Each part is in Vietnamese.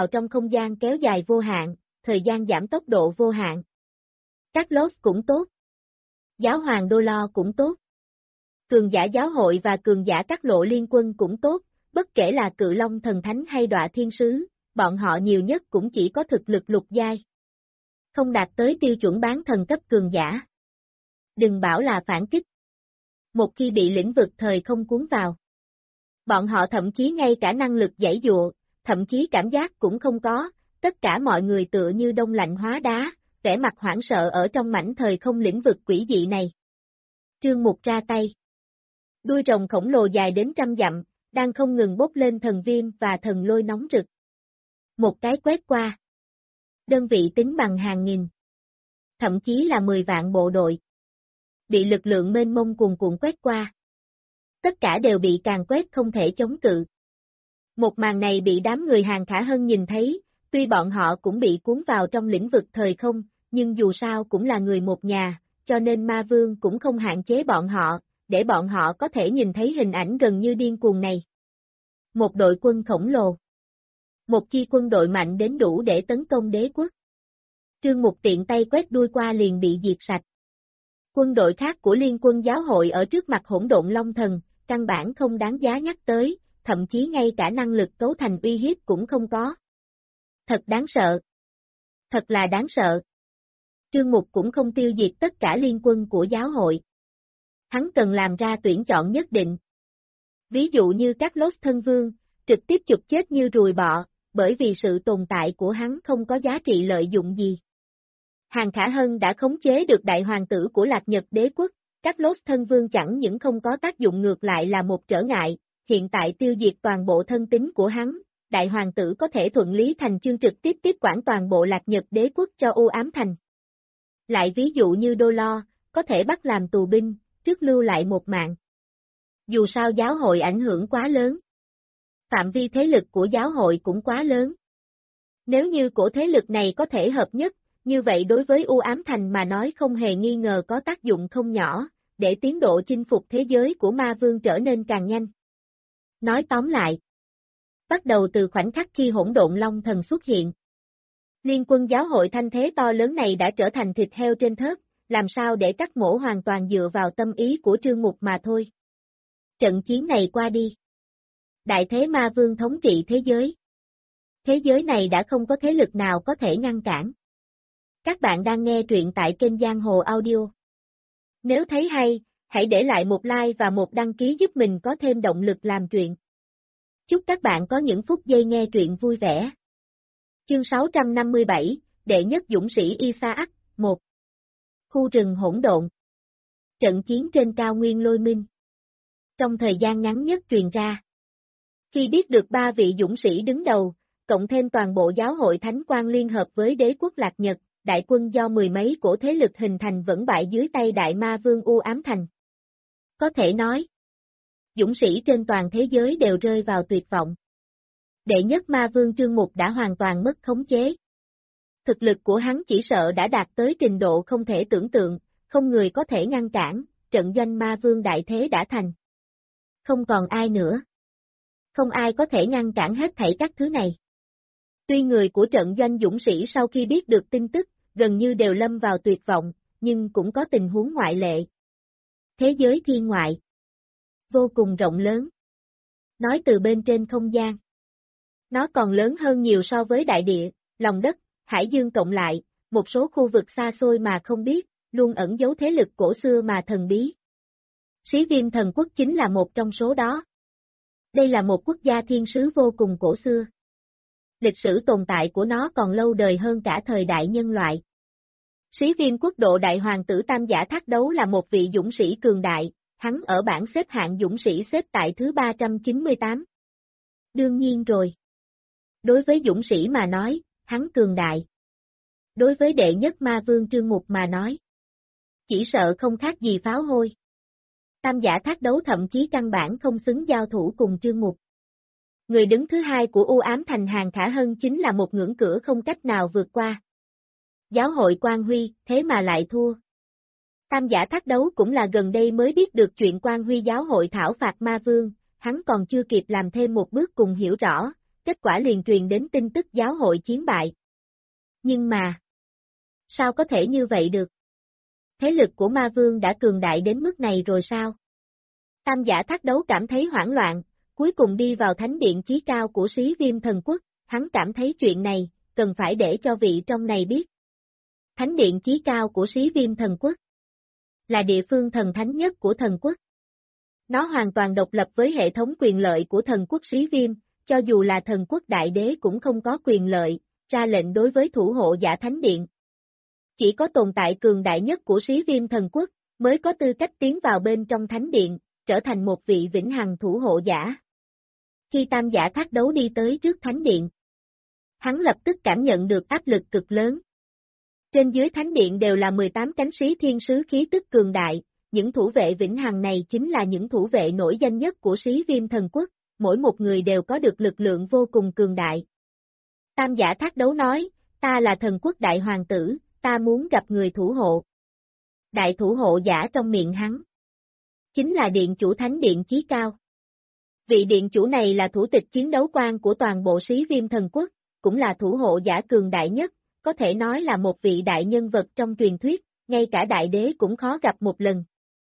vào trong không gian kéo dài vô hạn, thời gian giảm tốc độ vô hạn. Carlos cũng tốt. Giáo hoàng Đô Lo cũng tốt. Cường giả giáo hội và cường giả các lộ liên quân cũng tốt, bất kể là Cự Long thần thánh hay Đọa thiên sứ, bọn họ nhiều nhất cũng chỉ có thực lực lục giai. Không đạt tới tiêu chuẩn bán thần cấp cường giả. Đừng bảo là phản kích. Một khi bị lĩnh vực thời không cuốn vào, bọn họ thậm chí ngay cả năng lực giãy dụa, thậm chí cảm giác cũng không có, tất cả mọi người tựa như đông lạnh hóa đá, vẻ mặt hoảng sợ ở trong mảnh thời không lĩnh vực quỷ dị này. Trương Mục ra tay. Đuôi rồng khổng lồ dài đến 100 dặm, đang không ngừng bốc lên thần viêm và thần lôi nóng rực. Một cái quét qua. Đơn vị tính bằng hàng nghìn. Thậm chí là 10 vạn bộ đội. Bị lực lượng mênh mông cuồn cuộn quét qua. Tất cả đều bị càn quét không thể chống cự. Một màn này bị đám người Hàng Khả Hân nhìn thấy, tuy bọn họ cũng bị cuốn vào trong lĩnh vực thời không, nhưng dù sao cũng là người một nhà, cho nên Ma Vương cũng không hạn chế bọn họ, để bọn họ có thể nhìn thấy hình ảnh gần như điên cuồng này. Một đội quân khổng lồ. Một chi quân đội mạnh đến đủ để tấn công đế quốc. Trương Mục tiện tay quét đuôi qua liền bị diệt sạch. Quân đội khác của Liên quân giáo hội ở trước mặt hỗn độn Long Thần, căn bản không đáng giá nhắc tới, thậm chí ngay cả năng lực cấu thành uy hiếp cũng không có. Thật đáng sợ. Thật là đáng sợ. Trương Mục cũng không tiêu diệt tất cả liên quân của giáo hội. Hắn cần làm ra tuyển chọn nhất định. Ví dụ như các Carlos thân vương, trực tiếp chụp chết như ruồi bọ, bởi vì sự tồn tại của hắn không có giá trị lợi dụng gì. Hàng Khả Hân đã khống chế được đại hoàng tử của Lạc Nhật đế quốc, các Carlos thân vương chẳng những không có tác dụng ngược lại là một trở ngại, hiện tại tiêu diệt toàn bộ thân tín của hắn, đại hoàng tử có thể thuận lý thành chương trực tiếp tiếp quản toàn bộ Lạc Nhật đế quốc cho U Ám Thành. Lại ví dụ như Đô Lo, có thể bắt làm tù binh, trước lưu lại một mạng. Dù sao giáo hội ảnh hưởng quá lớn. Phạm vi thế lực của giáo hội cũng quá lớn. Nếu như cổ thế lực này có thể hợp nhất, như vậy đối với U Ám Thành mà nói không hề nghi ngờ có tác dụng không nhỏ, để tiến độ chinh phục thế giới của Ma Vương trở nên càng nhanh. Nói tóm lại, bắt đầu từ khoảnh khắc khi hỗn độn Long Thần xuất hiện, liên quân giáo hội thanh thế to lớn này đã trở thành thịt heo trên thớt, làm sao để cắt mổ hoàn toàn dựa vào tâm ý của Trương Mục mà thôi. Trận chiến này qua đi. Đại thế Ma Vương thống trị thế giới. Thế giới này đã không có thế lực nào có thể ngăn cản. Các bạn đang nghe truyện tại kênh Giang Hồ Audio. Nếu thấy hay, hãy để lại một like và một đăng ký giúp mình có thêm động lực làm truyện. Chúc các bạn có những phút giây nghe truyện vui vẻ. Chương 657, Đệ nhất dũng sĩ Isaac, 1. Khu rừng hỗn độn. Trận chiến trên cao nguyên Lôi Minh. Trong thời gian ngắn nhất truyền ra. Khi biết được 3 vị dũng sĩ đứng đầu, cộng thêm toàn bộ giáo hội Thánh Quang liên hợp với đế quốc Lạc Nhật, đại quân do 10 mấy cổ thế lực hình thành vẫn bại dưới tay Đại Ma Vương U Ám Thành. Có thể nói, dũng sĩ trên toàn thế giới đều rơi vào tuyệt vọng. Đệ nhất Ma Vương Trương Mục đã hoàn toàn mất khống chế. Thực lực của hắn chỉ sợ đã đạt tới trình độ không thể tưởng tượng, không người có thể ngăn cản, trận doanh Ma Vương đại thế đã thành. Không còn ai nữa. Không ai có thể ngăn cản hết thảy các thứ này. Tuy người của trận doanh dũng sĩ sau khi biết được tin tức, gần như đều lâm vào tuyệt vọng, nhưng cũng có tình huống ngoại lệ. Thế giới thiên ngoại. Vô cùng rộng lớn. Nói từ bên trên không gian. Nó còn lớn hơn nhiều so với đại địa, lòng đất, hải dương cộng lại, một số khu vực xa xôi mà không biết, luôn ẩn giấu thế lực cổ xưa mà thần bí. Xí Viêm Thần Quốc chính là một trong số đó. Đây là một quốc gia thiên sứ vô cùng cổ xưa. Lịch sử tồn tại của nó còn lâu đời hơn cả thời đại nhân loại. Xí Viêm quốc độ đại hoàng tử Tam Giả Thác Đấu là một vị dũng sĩ cường đại, hắn ở bảng xếp hạng dũng sĩ xếp tại thứ 398. Đương nhiên rồi. Đối với dũng sĩ mà nói, hắn cường đại. Đối với đệ nhất Ma Vương Trương Mục mà nói, chỉ sợ không khác gì pháo hôi. Tam Giả Thác Đấu thậm chí căn bản không xứng giao thủ cùng Trương Mục. Người đứng thứ hai của U Ám Thành Hàng Khả Hân chính là một ngưỡng cửa không cách nào vượt qua. Giáo hội Quang Huy, thế mà lại thua. Tam Giả Thác Đấu cũng là gần đây mới biết được chuyện Quang Huy giáo hội thảo phạt Ma Vương, hắn còn chưa kịp làm thêm một bước cùng hiểu rõ, kết quả liền truyền đến tin tức giáo hội chiến bại. Nhưng mà, sao có thể như vậy được? Thế lực của ma vương đã cường đại đến mức này rồi sao? Tam giả thác đấu cảm thấy hoảng loạn, cuối cùng đi vào thánh điện chí cao của Xí Viêm Thần Quốc, hắn cảm thấy chuyện này, cần phải để cho vị trong này biết. Thánh điện chí cao của Xí Viêm Thần Quốc là địa phương thần thánh nhất của thần quốc. Nó hoàn toàn độc lập với hệ thống quyền lợi của thần quốc Xí Viêm, cho dù là thần quốc đại đế cũng không có quyền lợi, ra lệnh đối với thủ hộ giả thánh điện. Chỉ có tồn tại cường đại nhất của Xí Viêm Thần Quốc, mới có tư cách tiến vào bên trong thánh điện, trở thành một vị vĩnh hằng thủ hộ giả. Khi tam giả thác đấu đi tới trước thánh điện, hắn lập tức cảm nhận được áp lực cực lớn. Trên dưới thánh điện đều là 18 cánh sĩ thiên sứ khí tức cường đại, những thủ vệ vĩnh hằng này chính là những thủ vệ nổi danh nhất của Xí Viêm Thần Quốc, mỗi một người đều có được lực lượng vô cùng cường đại. Tam giả thác đấu nói, ta là thần quốc đại hoàng tử, ta muốn gặp người thủ hộ. Đại thủ hộ giả trong miệng hắn chính là điện chủ thánh điện chí cao. Vị điện chủ này là thủ tịch chiến đấu quan của toàn bộ Xí Viêm Thần Quốc, cũng là thủ hộ giả cường đại nhất, có thể nói là một vị đại nhân vật trong truyền thuyết, ngay cả đại đế cũng khó gặp một lần.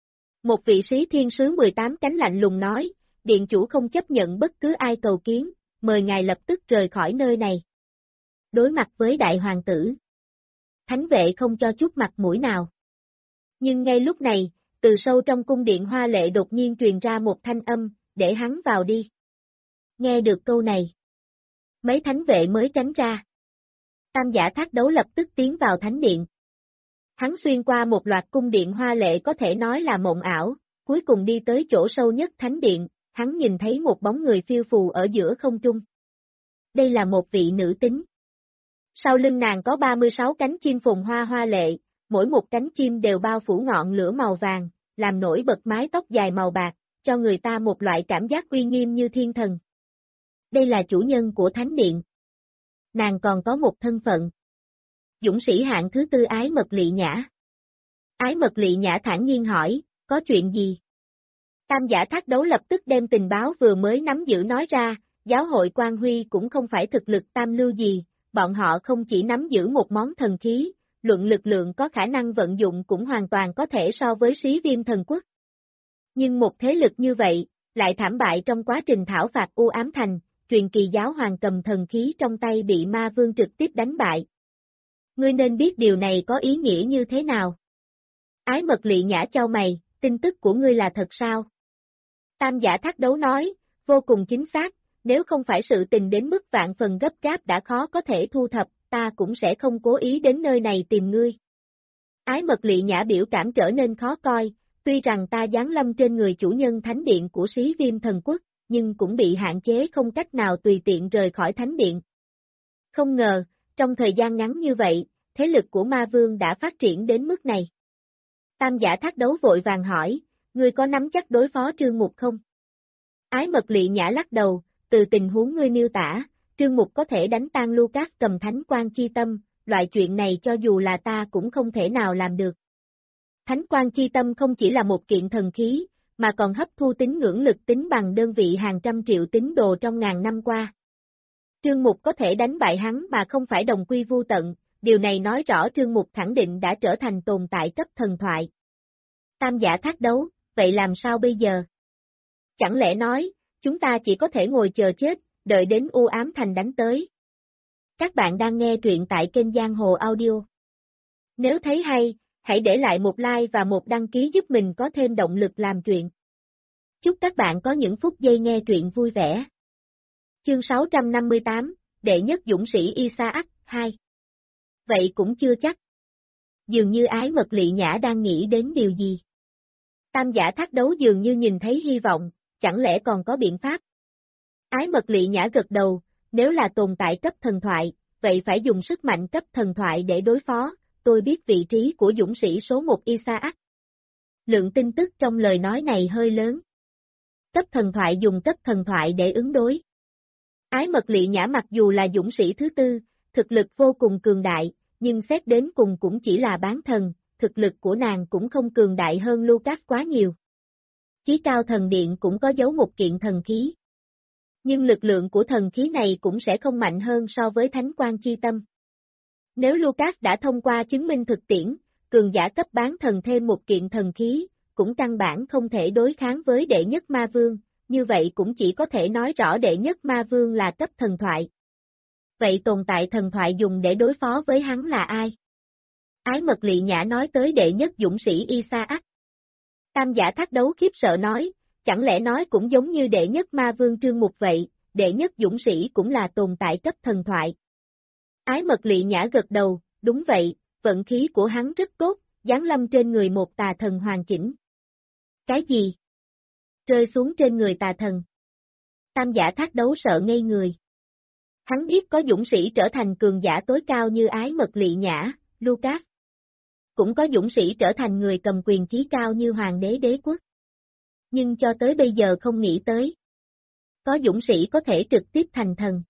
Một vị sĩ thiên sứ 18 cánh lạnh lùng nói, điện chủ không chấp nhận bất cứ ai cầu kiến, mời ngài lập tức rời khỏi nơi này. Đối mặt với đại hoàng tử, thánh vệ không cho chút mặt mũi nào. Nhưng ngay lúc này, từ sâu trong cung điện hoa lệ đột nhiên truyền ra một thanh âm, để hắn vào đi. Nghe được câu này, mấy thánh vệ mới tránh ra. Tam giả thác đấu lập tức tiến vào thánh điện. Hắn xuyên qua một loạt cung điện hoa lệ có thể nói là mộng ảo, cuối cùng đi tới chỗ sâu nhất thánh điện, hắn nhìn thấy một bóng người phiêu phù ở giữa không trung. Đây là một vị nữ tính. Sau lưng nàng có 36 cánh chim phùng hoa hoa lệ, mỗi một cánh chim đều bao phủ ngọn lửa màu vàng, làm nổi bật mái tóc dài màu bạc, cho người ta một loại cảm giác uy nghiêm như thiên thần. Đây là chủ nhân của thánh điện. Nàng còn có một thân phận. Dũng sĩ hạng thứ tư Ái Mật Lị Nhã. Ái Mật Lị Nhã thản nhiên hỏi, có chuyện gì? Tam giả thác đấu lập tức đem tình báo vừa mới nắm giữ nói ra, giáo hội Quan Huy cũng không phải thực lực tam lưu gì, bọn họ không chỉ nắm giữ một món thần khí, luận lực lượng có khả năng vận dụng cũng hoàn toàn có thể so với Xí Viêm Thần Quốc. Nhưng một thế lực như vậy, lại thảm bại trong quá trình thảo phạt U Ám Thành, truyền kỳ giáo hoàng cầm thần khí trong tay bị ma vương trực tiếp đánh bại. Ngươi nên biết điều này có ý nghĩa như thế nào. Ái Mật Lị Nhã chau mày, tin tức của ngươi là thật sao? Tam giả thác đấu nói, vô cùng chính xác, nếu không phải sự tình đến mức vạn phần gấp gáp đã khó có thể thu thập, ta cũng sẽ không cố ý đến nơi này tìm ngươi. Ái Mật Lị Nhã biểu cảm trở nên khó coi, tuy rằng ta giáng lâm trên người chủ nhân thánh điện của Xí Viêm Thần Quốc, nhưng cũng bị hạn chế không cách nào tùy tiện rời khỏi thánh điện. Không ngờ, trong thời gian ngắn như vậy, thế lực của ma vương đã phát triển đến mức này. Tam giả thác đấu vội vàng hỏi, ngươi có nắm chắc đối phó Trương Mục không? Ái Mật Lị Nhã lắc đầu, từ tình huống ngươi miêu tả, Trương Mục có thể đánh tan Lucas cầm thánh quan chi tâm, loại chuyện này cho dù là ta cũng không thể nào làm được. Thánh quan chi tâm không chỉ là một kiện thần khí, mà còn hấp thu tín ngưỡng lực tính bằng đơn vị hàng trăm triệu tín đồ trong ngàn năm qua. Trương Mục có thể đánh bại hắn mà không phải đồng quy vu tận, điều này nói rõ Trương Mục khẳng định đã trở thành tồn tại cấp thần thoại. Tam giả thác đấu, vậy làm sao bây giờ? Chẳng lẽ nói, chúng ta chỉ có thể ngồi chờ chết, đợi đến U Ám Thành đánh tới? Các bạn đang nghe truyện tại kênh Giang Hồ Audio. Nếu thấy hay, hãy để lại một like và một đăng ký giúp mình có thêm động lực làm truyện. Chúc các bạn có những phút giây nghe truyện vui vẻ. Chương 658, Đệ nhất dũng sĩ Isaac, 2. Vậy cũng chưa chắc. Dường như Ái Mật Lị Nhã đang nghĩ đến điều gì. Tam giả thác đấu dường như nhìn thấy hy vọng, chẳng lẽ còn có biện pháp? Ái Mật Lị Nhã gật đầu, nếu là tồn tại cấp thần thoại, vậy phải dùng sức mạnh cấp thần thoại để đối phó, tôi biết vị trí của dũng sĩ số 1 Isaac. Lượng tin tức trong lời nói này hơi lớn. Cấp thần thoại dùng cấp thần thoại để ứng đối. Ái Mật Lị Nhã mặc dù là dũng sĩ thứ tư, thực lực vô cùng cường đại, nhưng xét đến cùng cũng chỉ là bán thần, thực lực của nàng cũng không cường đại hơn Lucas quá nhiều. Chí cao thần điện cũng có giấu một kiện thần khí. Nhưng lực lượng của thần khí này cũng sẽ không mạnh hơn so với thánh quang chi tâm. Nếu Lucas đã thông qua chứng minh thực tiễn, cường giả cấp bán thần thêm một kiện thần khí, cũng căn bản không thể đối kháng với đệ nhất ma vương, như vậy cũng chỉ có thể nói rõ đệ nhất ma vương là cấp thần thoại. Vậy tồn tại thần thoại dùng để đối phó với hắn là ai? Ái Mật Lị Nhã nói tới đệ nhất dũng sĩ Isaac. Tam giả thác đấu khiếp sợ nói, chẳng lẽ nói cũng giống như đệ nhất ma vương Trương Mục vậy, đệ nhất dũng sĩ cũng là tồn tại cấp thần thoại. Ái Mật Lị Nhã gật đầu, đúng vậy, vận khí của hắn rất tốt, giáng lâm trên người một tà thần hoàn chỉnh. Cái gì? Rơi xuống trên người tà thần. Tam giả thác đấu sợ ngây người. Hắn biết có dũng sĩ trở thành cường giả tối cao như Ái Mật Lị Nhã, Lucas. Cũng có dũng sĩ trở thành người cầm quyền chí cao như Hoàng đế đế quốc. Nhưng cho tới bây giờ không nghĩ tới. Có dũng sĩ có thể trực tiếp thành thần.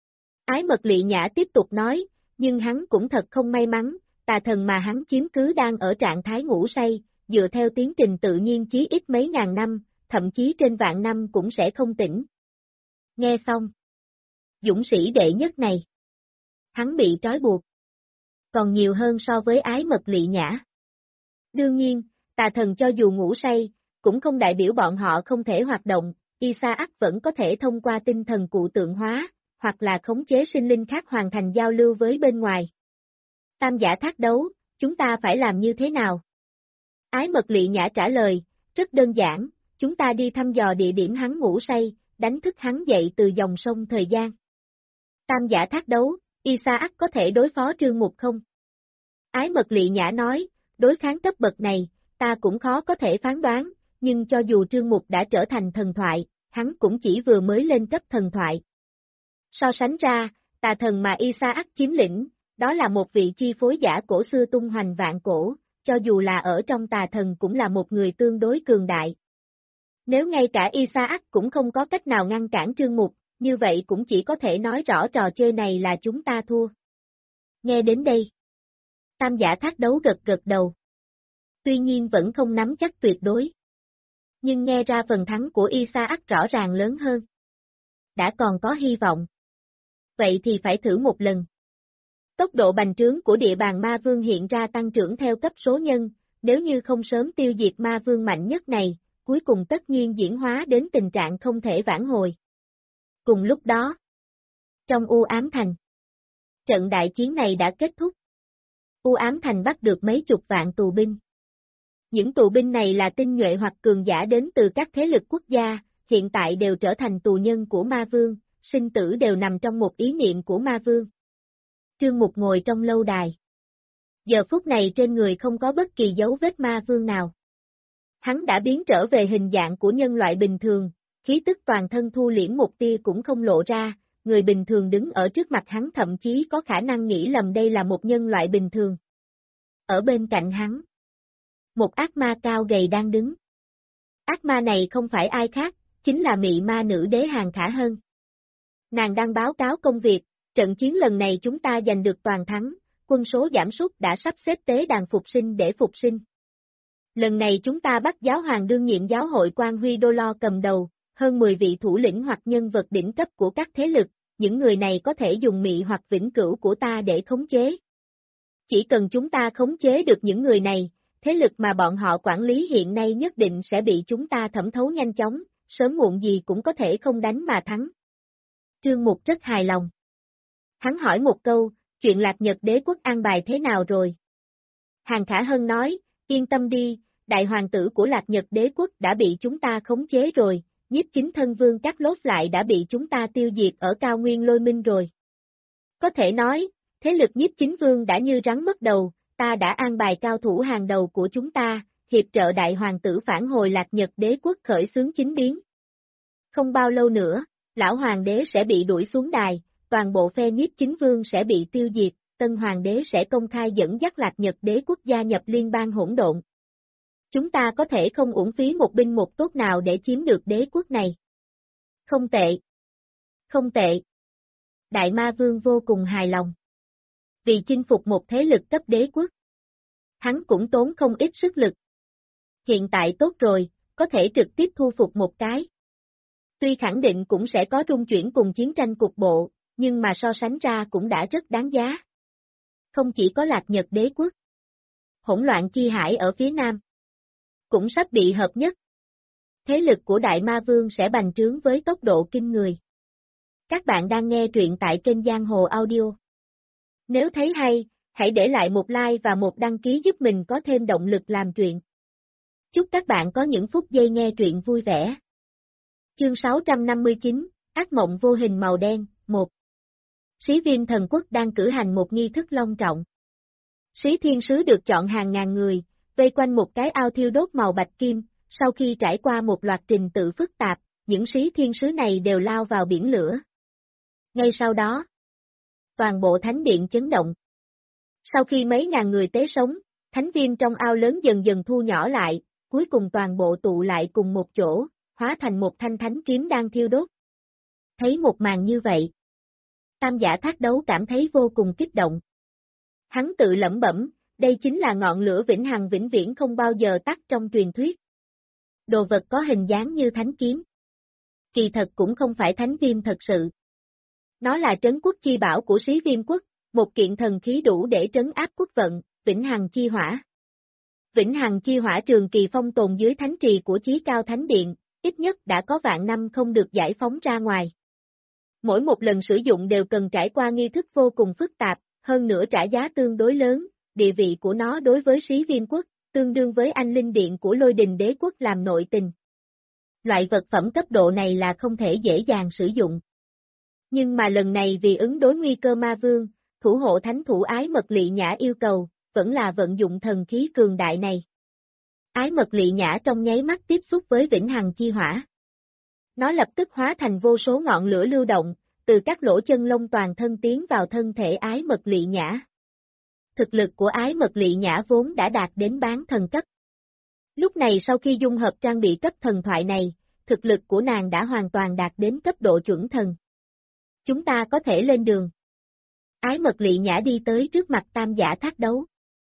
Ái Mật Lị Nhã tiếp tục nói, nhưng hắn cũng thật không may mắn, tà thần mà hắn chiếm cứ đang ở trạng thái ngủ say, dựa theo tiến trình tự nhiên chí ít mấy ngàn năm, thậm chí trên vạn năm cũng sẽ không tỉnh. Nghe xong. Dũng sĩ đệ nhất này. Hắn bị trói buộc. Còn nhiều hơn so với Ái Mật Lị Nhã. Đương nhiên, tà thần cho dù ngủ say, cũng không đại biểu bọn họ không thể hoạt động, Isaac vẫn có thể thông qua tinh thần cụ tượng hóa, hoặc là khống chế sinh linh khác hoàn thành giao lưu với bên ngoài. Tam giả thác đấu, chúng ta phải làm như thế nào? Ái Mật Lị Nhã trả lời, rất đơn giản, chúng ta đi thăm dò địa điểm hắn ngủ say, đánh thức hắn dậy từ dòng sông thời gian. Tam giả thác đấu, Isaac có thể đối phó Trương Mục không? Ái Mật Lị Nhã nói, đối kháng cấp bậc này, ta cũng khó có thể phán đoán, nhưng cho dù Trương Mục đã trở thành thần thoại, hắn cũng chỉ vừa mới lên cấp thần thoại. So sánh ra, tà thần mà Isaac chiếm lĩnh, đó là một vị chi phối giả cổ xưa tung hoành vạn cổ, cho dù là ở trong tà thần cũng là một người tương đối cường đại. Nếu ngay cả Isaac cũng không có cách nào ngăn cản Trương Mục, như vậy cũng chỉ có thể nói rõ trò chơi này là chúng ta thua. Nghe đến đây. Tam giả thác đấu gật đầu. Tuy nhiên vẫn không nắm chắc tuyệt đối. Nhưng nghe ra phần thắng của Isaac rõ ràng lớn hơn. Đã còn có hy vọng. Vậy thì phải thử một lần. Tốc độ bành trướng của địa bàn ma vương hiện ra tăng trưởng theo cấp số nhân, nếu như không sớm tiêu diệt ma vương mạnh nhất này, cuối cùng tất nhiên diễn hóa đến tình trạng không thể vãn hồi. Cùng lúc đó, trong U Ám Thành, trận đại chiến này đã kết thúc. U Ám Thành bắt được mấy chục vạn tù binh. Những tù binh này là tinh nhuệ hoặc cường giả đến từ các thế lực quốc gia, hiện tại đều trở thành tù nhân của ma vương, sinh tử đều nằm trong một ý niệm của ma vương. Trương Mục ngồi trong lâu đài. Giờ phút này trên người không có bất kỳ dấu vết ma vương nào. Hắn đã biến trở về hình dạng của nhân loại bình thường, khí tức toàn thân thu liễm một tia cũng không lộ ra, người bình thường đứng ở trước mặt hắn thậm chí có khả năng nghĩ lầm đây là một nhân loại bình thường. Ở bên cạnh hắn, một ác ma cao gầy đang đứng. Ác ma này không phải ai khác, chính là mị ma nữ đế Hàn Khả Hân. Nàng đang báo cáo công việc, trận chiến lần này chúng ta giành được toàn thắng, quân số giảm sút đã sắp xếp tế đàn phục sinh để phục sinh. Lần này chúng ta bắt giáo hoàng đương nhiệm giáo hội Quan Huy Đô Lo cầm đầu, hơn 10 vị thủ lĩnh hoặc nhân vật đỉnh cấp của các thế lực, những người này có thể dùng mị hoặc vĩnh cửu của ta để khống chế. Chỉ cần chúng ta khống chế được những người này, thế lực mà bọn họ quản lý hiện nay nhất định sẽ bị chúng ta thẩm thấu nhanh chóng, sớm muộn gì cũng có thể không đánh mà thắng. Trương Mục rất hài lòng. Hắn hỏi một câu, chuyện Lạc Nhật đế quốc an bài thế nào rồi? Hàn Khả Hân nói, yên tâm đi, đại hoàng tử của Lạc Nhật đế quốc đã bị chúng ta khống chế rồi, nhiếp chính thân vương Cát Lốt lại đã bị chúng ta tiêu diệt ở cao nguyên Lôi Minh rồi. Có thể nói, thế lực nhiếp chính vương đã như rắn mất đầu, ta đã an bài cao thủ hàng đầu của chúng ta, hiệp trợ đại hoàng tử phản hồi Lạc Nhật đế quốc khởi xướng chính biến. Không bao lâu nữa, lão hoàng đế sẽ bị đuổi xuống đài, toàn bộ phe nhiếp chính vương sẽ bị tiêu diệt, tân hoàng đế sẽ công khai dẫn dắt Lạc Nhật đế quốc gia nhập liên bang hỗn độn. Chúng ta có thể không uổng phí một binh một tốt nào để chiếm được đế quốc này. Không tệ. Không tệ. Đại ma vương vô cùng hài lòng. Vì chinh phục một thế lực cấp đế quốc, hắn cũng tốn không ít sức lực. Hiện tại tốt rồi, có thể trực tiếp thu phục một cái. Tuy khẳng định cũng sẽ có rung chuyển cùng chiến tranh cục bộ, nhưng mà so sánh ra cũng đã rất đáng giá. Không chỉ có Lạc Nhật đế quốc, hỗn loạn chi hải ở phía nam cũng sắp bị hợp nhất. Thế lực của Đại Ma Vương sẽ bành trướng với tốc độ kinh người. Các bạn đang nghe truyện tại kênh Giang Hồ Audio. Nếu thấy hay, hãy để lại một like và một đăng ký giúp mình có thêm động lực làm truyện. Chúc các bạn có những phút giây nghe truyện vui vẻ. Chương 659, Ác mộng vô hình màu đen, 1. Xí Viêm Thần Quốc đang cử hành một nghi thức long trọng. Xí Thiên Sứ được chọn hàng ngàn người, vây quanh một cái ao thiêu đốt màu bạch kim, sau khi trải qua một loạt trình tự phức tạp, những Xí Thiên Sứ này đều lao vào biển lửa. Ngay sau đó, toàn bộ thánh điện chấn động. Sau khi mấy ngàn người tế sống, thánh viêm trong ao lớn dần dần thu nhỏ lại, cuối cùng toàn bộ tụ lại cùng một chỗ, hóa thành một thanh thánh kiếm đang thiêu đốt. Thấy một màn như vậy, Tam Giả Thác Đấu cảm thấy vô cùng kích động. Hắn tự lẩm bẩm, đây chính là ngọn lửa vĩnh hằng vĩnh viễn không bao giờ tắt trong truyền thuyết. Đồ vật có hình dáng như thánh kiếm. Kỳ thật cũng không phải thánh viêm thật sự. Nó là trấn quốc chi bảo của Xí Viêm quốc, một kiện thần khí đủ để trấn áp quốc vận, vĩnh hằng chi hỏa. Vĩnh hằng chi hỏa trường kỳ phong tồn dưới thánh trì của Chí Cao Thánh Điện, ít nhất đã có vạn năm không được giải phóng ra ngoài. Mỗi một lần sử dụng đều cần trải qua nghi thức vô cùng phức tạp, hơn nữa trả giá tương đối lớn, địa vị của nó đối với Xí Viêm quốc, tương đương với anh linh điện của Lôi Đình Đế quốc làm nội tình. Loại vật phẩm cấp độ này là không thể dễ dàng sử dụng. Nhưng mà lần này vì ứng đối nguy cơ ma vương, thủ hộ thánh thủ Ái Mật Lị Nhã yêu cầu, vẫn là vận dụng thần khí cường đại này. Ái Mật Lị Nhã trong nháy mắt tiếp xúc với vĩnh hằng chi hỏa. Nó lập tức hóa thành vô số ngọn lửa lưu động, từ các lỗ chân lông toàn thân tiến vào thân thể Ái Mật Lị Nhã. Thực lực của Ái Mật Lị Nhã vốn đã đạt đến bán thần cấp. Lúc này sau khi dung hợp trang bị cấp thần thoại này, thực lực của nàng đã hoàn toàn đạt đến cấp độ chuẩn thần. Chúng ta có thể lên đường. Ái Mật Lị Nhã đi tới trước mặt Tam Giả Thác Đấu.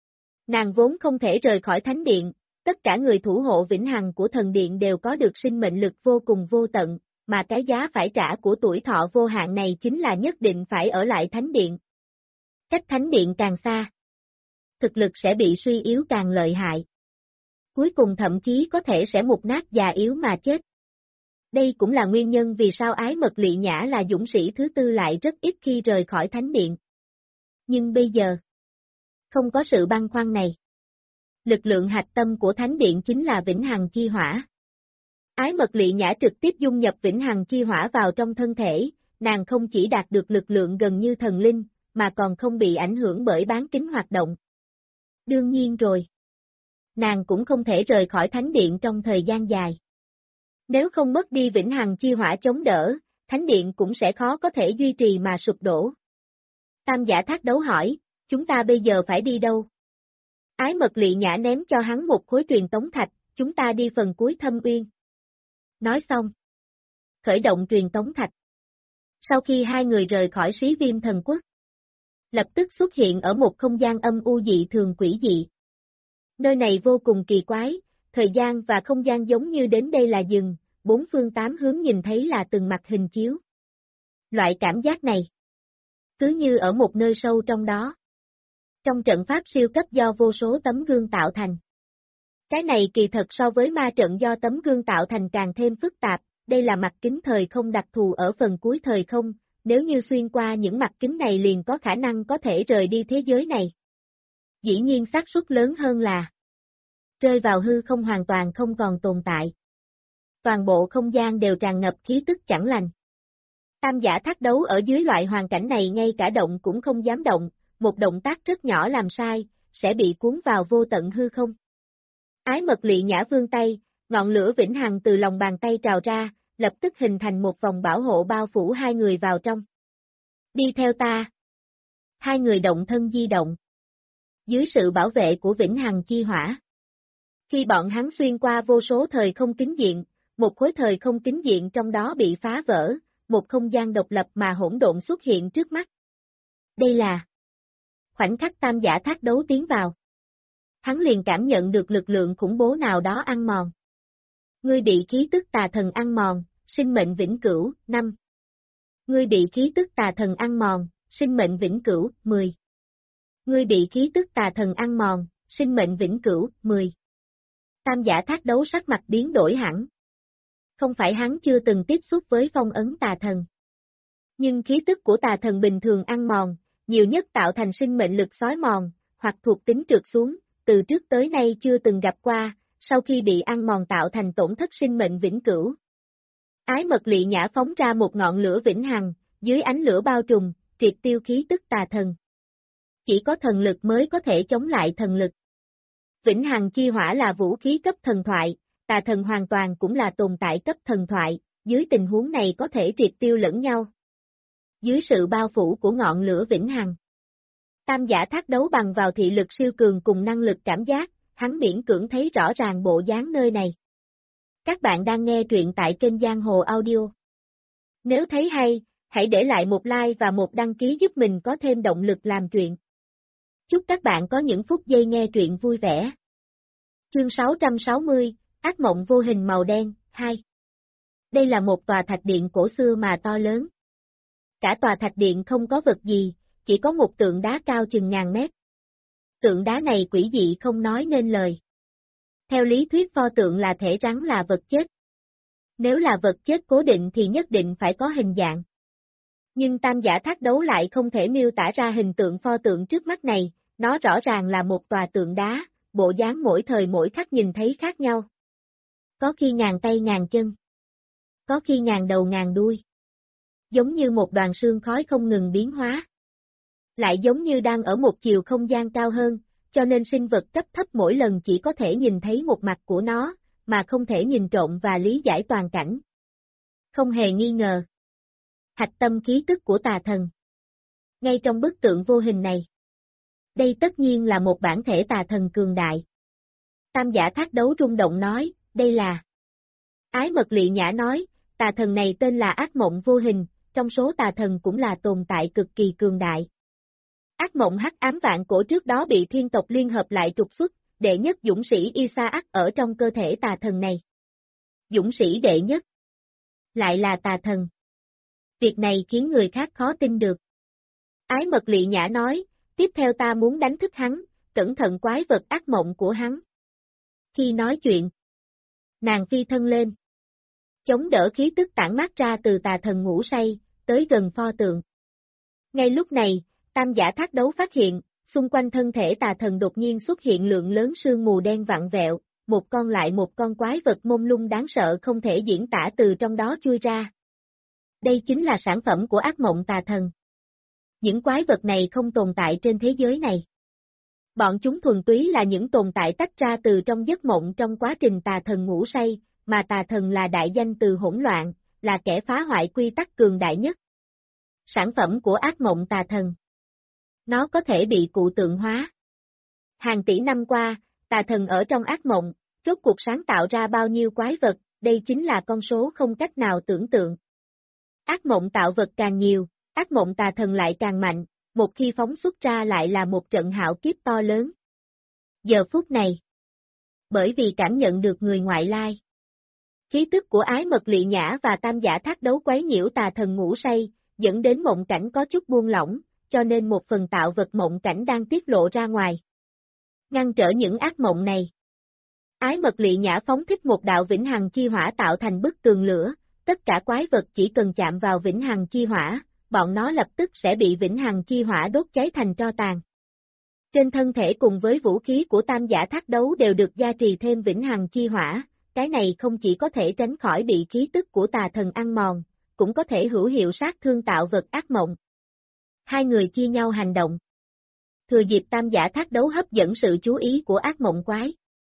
Nàng vốn không thể rời khỏi thánh điện, tất cả người thủ hộ vĩnh hằng của thần điện đều có được sinh mệnh lực vô cùng vô tận, mà cái giá phải trả của tuổi thọ vô hạn này chính là nhất định phải ở lại thánh điện. Cách thánh điện càng xa, thực lực sẽ bị suy yếu càng lợi hại. Cuối cùng thậm chí có thể sẽ mục nát già yếu mà chết. Đây cũng là nguyên nhân vì sao Ái Mật Lị Nhã là dũng sĩ thứ tư lại rất ít khi rời khỏi thánh điện. Nhưng bây giờ, không có sự băn khoăn này. Lực lượng hạch tâm của thánh điện chính là vĩnh hằng chi hỏa. Ái Mật Lị Nhã trực tiếp dung nhập vĩnh hằng chi hỏa vào trong thân thể, nàng không chỉ đạt được lực lượng gần như thần linh, mà còn không bị ảnh hưởng bởi bán kính hoạt động. Đương nhiên rồi. Nàng cũng không thể rời khỏi thánh điện trong thời gian dài. Nếu không mất đi vĩnh hằng chi hỏa chống đỡ, thánh điện cũng sẽ khó có thể duy trì mà sụp đổ. Tam Giả Thác Đấu hỏi, chúng ta bây giờ phải đi đâu? Ái Mật Lị Nhã ném cho hắn một khối truyền tống thạch, chúng ta đi phần cuối Thâm Uyên. Nói xong, khởi động truyền tống thạch. Sau khi hai người rời khỏi Xí Viêm Thần Quốc, lập tức xuất hiện ở một không gian âm u dị thường quỷ dị. Nơi này vô cùng kỳ quái, thời gian và không gian giống như đến đây là dừng, bốn phương tám hướng nhìn thấy là từng mặt hình chiếu. Loại cảm giác này, cứ như ở một nơi sâu trong đó. Trong trận pháp siêu cấp do vô số tấm gương tạo thành. Cái này kỳ thật so với ma trận do tấm gương tạo thành càng thêm phức tạp, đây là mặt kính thời không đặc thù ở phần cuối thời không, nếu như xuyên qua những mặt kính này liền có khả năng có thể rời đi thế giới này. Dĩ nhiên xác suất lớn hơn là rơi vào hư không hoàn toàn không còn tồn tại. Toàn bộ không gian đều tràn ngập khí tức chẳng lành. Tam Giả Thác Đấu ở dưới loại hoàn cảnh này ngay cả động cũng không dám động, một động tác rất nhỏ làm sai, sẽ bị cuốn vào vô tận hư không. Ái Mật Lị Nhã vươn tay, ngọn lửa vĩnh hằng từ lòng bàn tay trào ra, lập tức hình thành một vòng bảo hộ bao phủ hai người vào trong. Đi theo ta. Hai người động thân di động. Dưới sự bảo vệ của vĩnh hằng chi hỏa. Khi bọn hắn xuyên qua vô số thời không kính diện, một khối thời không kính diện trong đó bị phá vỡ, một không gian độc lập mà hỗn độn xuất hiện trước mắt. Đây là khoảnh khắc Tam Giả Thác Đấu tiến vào. Hắn liền cảm nhận được lực lượng khủng bố nào đó ăn mòn. Ngươi bị khí tức tà thần ăn mòn, sinh mệnh vĩnh cửu, 5. Ngươi bị khí tức tà thần ăn mòn, sinh mệnh vĩnh cửu, 10. Ngươi bị khí tức tà thần ăn mòn, sinh mệnh vĩnh cửu, 10. Tam giả thác đấu sắc mặt biến đổi hẳn. Không phải hắn chưa từng tiếp xúc với phong ấn tà thần. Nhưng khí tức của tà thần bình thường ăn mòn, nhiều nhất tạo thành sinh mệnh lực xói mòn, hoặc thuộc tính trượt xuống, từ trước tới nay chưa từng gặp qua, sau khi bị ăn mòn tạo thành tổn thất sinh mệnh vĩnh cửu. Ái mật lị nhã phóng ra một ngọn lửa vĩnh hằng, dưới ánh lửa bao trùm, triệt tiêu khí tức tà thần. Chỉ có thần lực mới có thể chống lại thần lực. Vĩnh hằng chi hỏa là vũ khí cấp thần thoại, tà thần hoàn toàn cũng là tồn tại cấp thần thoại, dưới tình huống này có thể triệt tiêu lẫn nhau. Dưới sự bao phủ của ngọn lửa vĩnh hằng, tam giả thác đấu bằng vào thị lực siêu cường cùng năng lực cảm giác, hắn miễn cưỡng thấy rõ ràng bộ dáng nơi này. Các bạn đang nghe truyện tại kênh Giang Hồ Audio. Nếu thấy hay, hãy để lại một like và một đăng ký giúp mình có thêm động lực làm truyện. Chúc các bạn có những phút giây nghe truyện vui vẻ. Chương 660, Ác mộng vô hình màu đen, 2. Đây là một tòa thạch điện cổ xưa mà to lớn. Cả tòa thạch điện không có vật gì, chỉ có một tượng đá cao chừng ngàn mét. Tượng đá này quỷ dị không nói nên lời. Theo lý thuyết pho tượng là thể rắn là vật chết. Nếu là vật chết cố định thì nhất định phải có hình dạng. Nhưng tam giả thác đấu lại không thể miêu tả ra hình tượng pho tượng trước mắt này, nó rõ ràng là một tòa tượng đá, bộ dáng mỗi thời mỗi khắc nhìn thấy khác nhau. Có khi ngàn tay ngàn chân. Có khi ngàn đầu ngàn đuôi. Giống như một đoàn sương khói không ngừng biến hóa. Lại giống như đang ở một chiều không gian cao hơn, cho nên sinh vật cấp thấp mỗi lần chỉ có thể nhìn thấy một mặt của nó, mà không thể nhìn trộm và lý giải toàn cảnh. Không hề nghi ngờ. Hạch tâm khí tức của tà thần. Ngay trong bức tượng vô hình này. Đây tất nhiên là một bản thể tà thần cường đại. Tam giả thác đấu rung động nói, đây là. Ái mật lị nhã nói, tà thần này tên là ác mộng vô hình, trong số tà thần cũng là tồn tại cực kỳ cường đại. Ác mộng hắc ám vạn cổ trước đó bị thiên tộc liên hợp lại trục xuất, đệ nhất dũng sĩ Isaac ở trong cơ thể tà thần này. Dũng sĩ đệ nhất. Lại là tà thần. Việc này khiến người khác khó tin được. Ái mật lị nhã nói, tiếp theo ta muốn đánh thức hắn, cẩn thận quái vật ác mộng của hắn. Khi nói chuyện, nàng phi thân lên. Chống đỡ khí tức tản mát ra từ tà thần ngủ say, tới gần pho tượng. Ngay lúc này, tam giả thác đấu phát hiện, xung quanh thân thể tà thần đột nhiên xuất hiện lượng lớn sương mù đen vặn vẹo, một con lại một con quái vật mông lung đáng sợ không thể diễn tả từ trong đó chui ra. Đây chính là sản phẩm của ác mộng tà thần. Những quái vật này không tồn tại trên thế giới này. Bọn chúng thuần túy là những tồn tại tách ra từ trong giấc mộng trong quá trình tà thần ngủ say, mà tà thần là đại danh từ hỗn loạn, là kẻ phá hoại quy tắc cường đại nhất. Sản phẩm của ác mộng tà thần. Nó có thể bị cụ tượng hóa. Hàng tỷ năm qua, tà thần ở trong ác mộng, rốt cuộc sáng tạo ra bao nhiêu quái vật, đây chính là con số không cách nào tưởng tượng. Ác mộng tạo vật càng nhiều, ác mộng tà thần lại càng mạnh, một khi phóng xuất ra lại là một trận hạo kiếp to lớn. Giờ phút này, bởi vì cảm nhận được người ngoại lai, khí tức của ái mật lị nhã và tam giả thác đấu quấy nhiễu tà thần ngủ say, dẫn đến mộng cảnh có chút buông lỏng, cho nên một phần tạo vật mộng cảnh đang tiết lộ ra ngoài. Ngăn trở những ác mộng này. Ái mật lị nhã phóng thích một đạo vĩnh hằng chi hỏa tạo thành bức tường lửa, tất cả quái vật chỉ cần chạm vào vĩnh hằng chi hỏa, bọn nó lập tức sẽ bị vĩnh hằng chi hỏa đốt cháy thành tro tàn. Trên thân thể cùng với vũ khí của tam giả thác đấu đều được gia trì thêm vĩnh hằng chi hỏa, cái này không chỉ có thể tránh khỏi bị khí tức của tà thần ăn mòn, cũng có thể hữu hiệu sát thương tạo vật ác mộng. Hai người chia nhau hành động. Thừa dịp tam giả thác đấu hấp dẫn sự chú ý của ác mộng quái.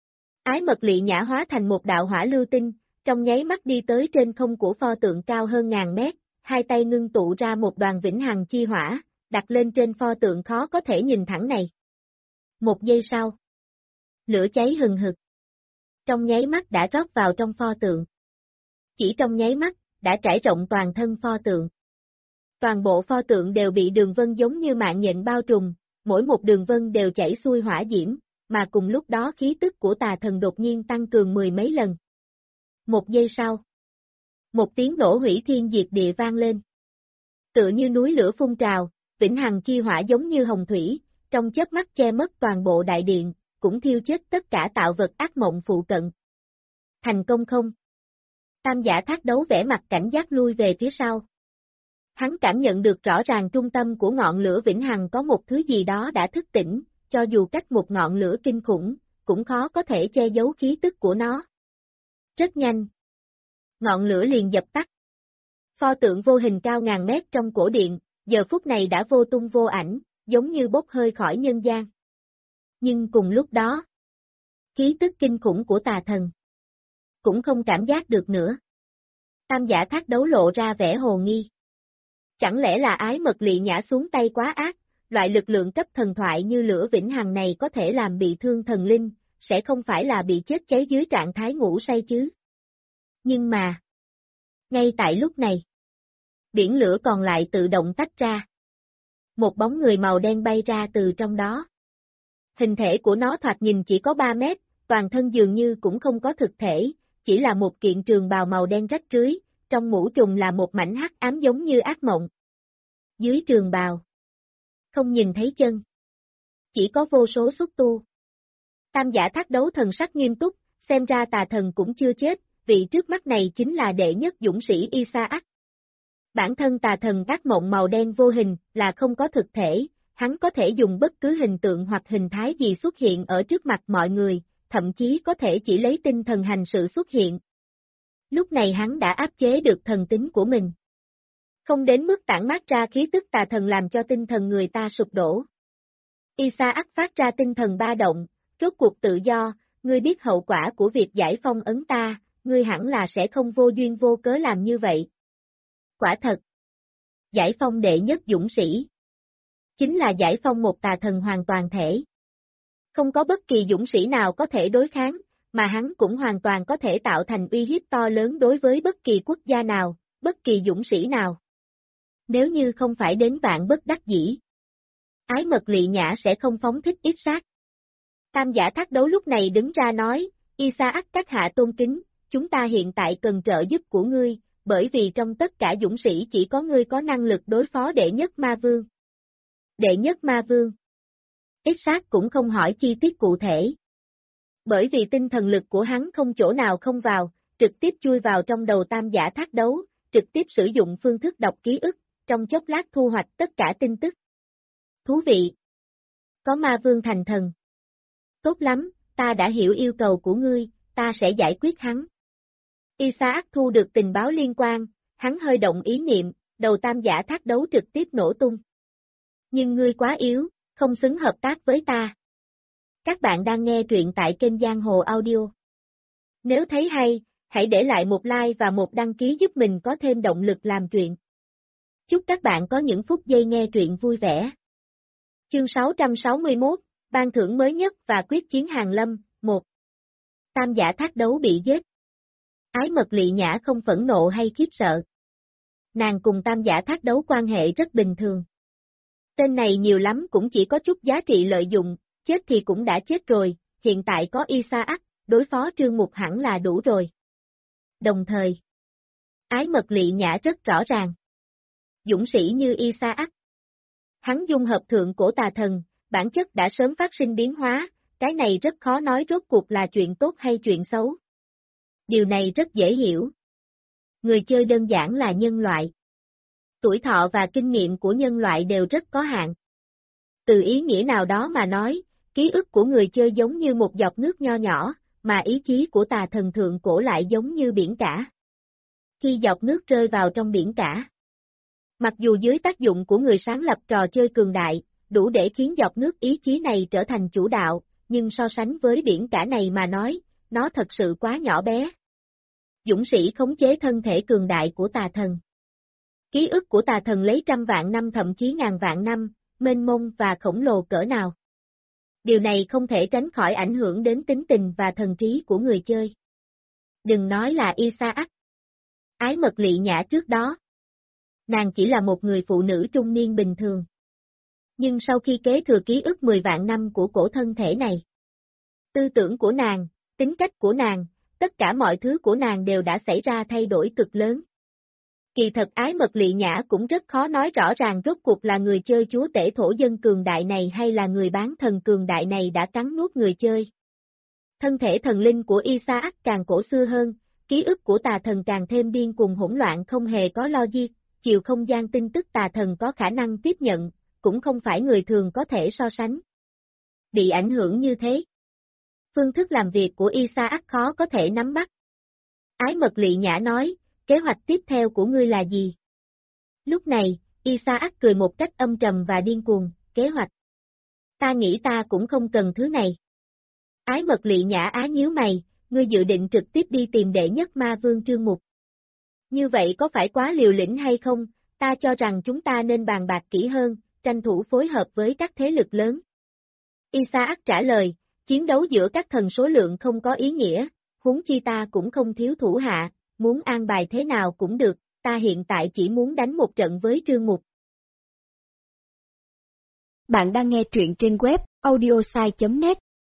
Ái mật lị nhã hóa thành một đạo hỏa lưu tinh, trong nháy mắt đi tới trên không của pho tượng cao hơn ngàn mét, hai tay ngưng tụ ra một đoàn vĩnh hằng chi hỏa, đặt lên trên pho tượng khó có thể nhìn thẳng này. Một giây sau, lửa cháy hừng hực. Trong nháy mắt đã rót vào trong pho tượng. Chỉ trong nháy mắt, đã trải rộng toàn thân pho tượng. Toàn bộ pho tượng đều bị đường vân giống như mạng nhện bao trùm, mỗi một đường vân đều chảy xuôi hỏa diễm, mà cùng lúc đó khí tức của tà thần đột nhiên tăng cường mười mấy lần. Một giây sau, Một tiếng nổ hủy thiên diệt địa vang lên. Tựa như núi lửa phun trào, vĩnh hằng chi hỏa giống như hồng thủy, trong chớp mắt che mất toàn bộ đại điện, cũng thiêu chết tất cả tạo vật ác mộng phụ cận. Thành công không? Tam giả thác đấu vẻ mặt cảnh giác lui về phía sau. Hắn cảm nhận được rõ ràng trung tâm của ngọn lửa vĩnh hằng có một thứ gì đó đã thức tỉnh, cho dù cách một ngọn lửa kinh khủng, cũng khó có thể che giấu khí tức của nó. Rất nhanh. Ngọn lửa liền dập tắt. Pho tượng vô hình cao ngàn mét trong cổ điện, giờ phút này đã vô tung vô ảnh, giống như bốc hơi khỏi nhân gian. Nhưng cùng lúc đó, khí tức kinh khủng của tà thần cũng không cảm giác được nữa. Tam giả thác đấu lộ ra vẻ hồ nghi. Chẳng lẽ là ái mật lị nhã xuống tay quá ác, loại lực lượng cấp thần thoại như lửa vĩnh hằng này có thể làm bị thương thần linh, sẽ không phải là bị chết cháy dưới trạng thái ngủ say chứ? Nhưng mà, ngay tại lúc này, biển lửa còn lại tự động tách ra. Một bóng người màu đen bay ra từ trong đó. Hình thể của nó thoạt nhìn chỉ có 3 mét, toàn thân dường như cũng không có thực thể, chỉ là một kiện trường bào màu đen rách rưới, trong mũ trùng là một mảnh hắc ám giống như ác mộng. Dưới trường bào, không nhìn thấy chân, chỉ có vô số xúc tu. Tam giả thác đấu thần sắc nghiêm túc, xem ra tà thần cũng chưa chết, vị trước mắt này chính là đệ nhất dũng sĩ Isaac. Bản thân tà thần ác mộng màu đen vô hình là không có thực thể, hắn có thể dùng bất cứ hình tượng hoặc hình thái gì xuất hiện ở trước mặt mọi người, thậm chí có thể chỉ lấy tinh thần hành sự xuất hiện. Lúc này hắn đã áp chế được thần tính của mình. Không đến mức tản mát ra khí tức tà thần làm cho tinh thần người ta sụp đổ. Isaac phát ra tinh thần ba động, rốt cuộc tự do, ngươi biết hậu quả của việc giải phong ấn ta, ngươi hẳn là sẽ không vô duyên vô cớ làm như vậy. Quả thật. Giải phong đệ nhất dũng sĩ. Chính là giải phong một tà thần hoàn toàn thể. Không có bất kỳ dũng sĩ nào có thể đối kháng, mà hắn cũng hoàn toàn có thể tạo thành uy hiếp to lớn đối với bất kỳ quốc gia nào, bất kỳ dũng sĩ nào. Nếu như không phải đến vạn bất đắc dĩ, ái mật lị nhã sẽ không phóng thích ít sát. Tam giả thác đấu lúc này đứng ra nói, Isaac các hạ tôn kính, chúng ta hiện tại cần trợ giúp của ngươi, bởi vì trong tất cả dũng sĩ chỉ có ngươi có năng lực đối phó đệ nhất ma vương. Đệ nhất ma vương. Ít sát cũng không hỏi chi tiết cụ thể. Bởi vì tinh thần lực của hắn không chỗ nào không vào, trực tiếp chui vào trong đầu tam giả thác đấu, trực tiếp sử dụng phương thức đọc ký ức, trong chốc lát thu hoạch tất cả tin tức. Thú vị. Có ma vương thành thần. Tốt lắm, ta đã hiểu yêu cầu của ngươi, ta sẽ giải quyết hắn. Isaac thu được tình báo liên quan, hắn hơi động ý niệm, đầu tam giả thác đấu trực tiếp nổ tung. Nhưng ngươi quá yếu, không xứng hợp tác với ta. Các bạn đang nghe truyện tại kênh Giang Hồ Audio. Nếu thấy hay, hãy để lại một like và một đăng ký giúp mình có thêm động lực làm truyện. Chúc các bạn có những phút giây nghe truyện vui vẻ. Chương 661, ban thưởng mới nhất và quyết chiến hàng lâm, 1. Tam giả thác đấu bị giết. Ái mật lị nhã không phẫn nộ hay khiếp sợ. Nàng cùng tam giả thác đấu quan hệ rất bình thường. Tên này nhiều lắm cũng chỉ có chút giá trị lợi dụng, chết thì cũng đã chết rồi, hiện tại có Isaac, đối phó Trương Mục hẳn là đủ rồi. Đồng thời, ái mật lị nhã rất rõ ràng. Dũng sĩ như Isaac. Hắn dung hợp thượng cổ tà thần, bản chất đã sớm phát sinh biến hóa, cái này rất khó nói rốt cuộc là chuyện tốt hay chuyện xấu. Điều này rất dễ hiểu. Người chơi đơn giản là nhân loại. Tuổi thọ và kinh nghiệm của nhân loại đều rất có hạn. Từ ý nghĩa nào đó mà nói, ký ức của người chơi giống như một giọt nước nho nhỏ, mà ý chí của tà thần thượng cổ lại giống như biển cả. Khi giọt nước rơi vào trong biển cả, mặc dù dưới tác dụng của người sáng lập trò chơi cường đại, đủ để khiến giọt nước ý chí này trở thành chủ đạo, nhưng so sánh với biển cả này mà nói, nó thật sự quá nhỏ bé. Dũng sĩ khống chế thân thể cường đại của tà thần. Ký ức của tà thần lấy trăm vạn năm thậm chí ngàn vạn năm, mênh mông và khổng lồ cỡ nào. Điều này không thể tránh khỏi ảnh hưởng đến tính tình và thần trí của người chơi. Đừng nói là Isaac. Ái mật lị nhã trước đó. Nàng chỉ là một người phụ nữ trung niên bình thường. Nhưng sau khi kế thừa ký ức 10 vạn năm của cổ thân thể này, tư tưởng của nàng, tính cách của nàng, tất cả mọi thứ của nàng đều đã xảy ra thay đổi cực lớn. Kỳ thật Ái Mật Lị Nhã cũng rất khó nói rõ ràng rốt cuộc là người chơi chúa tể thổ dân cường đại này hay là người bán thần cường đại này đã cắn nuốt người chơi. Thân thể thần linh của Isaac càng cổ xưa hơn, ký ức của tà thần càng thêm điên cuồng hỗn loạn không hề có logic, chiều không gian tin tức tà thần có khả năng tiếp nhận, cũng không phải người thường có thể so sánh. Bị ảnh hưởng như thế. Phương thức làm việc của Isaac khó có thể nắm bắt. Ái Mật Lị Nhã nói, kế hoạch tiếp theo của ngươi là gì? Lúc này, Isaac cười một cách âm trầm và điên cuồng, kế hoạch. Ta nghĩ ta cũng không cần thứ này. Ái Mật Lị Nhã nhíu mày, ngươi dự định trực tiếp đi tìm đệ nhất ma vương Trương Mục. Như vậy có phải quá liều lĩnh hay không? Ta cho rằng chúng ta nên bàn bạc kỹ hơn, tranh thủ phối hợp với các thế lực lớn. Isaac trả lời, chiến đấu giữa các thần số lượng không có ý nghĩa, huống chi ta cũng không thiếu thủ hạ, muốn an bài thế nào cũng được, ta hiện tại chỉ muốn đánh một trận với Trương Mục. Bạn đang nghe truyện trên web audiosai.net.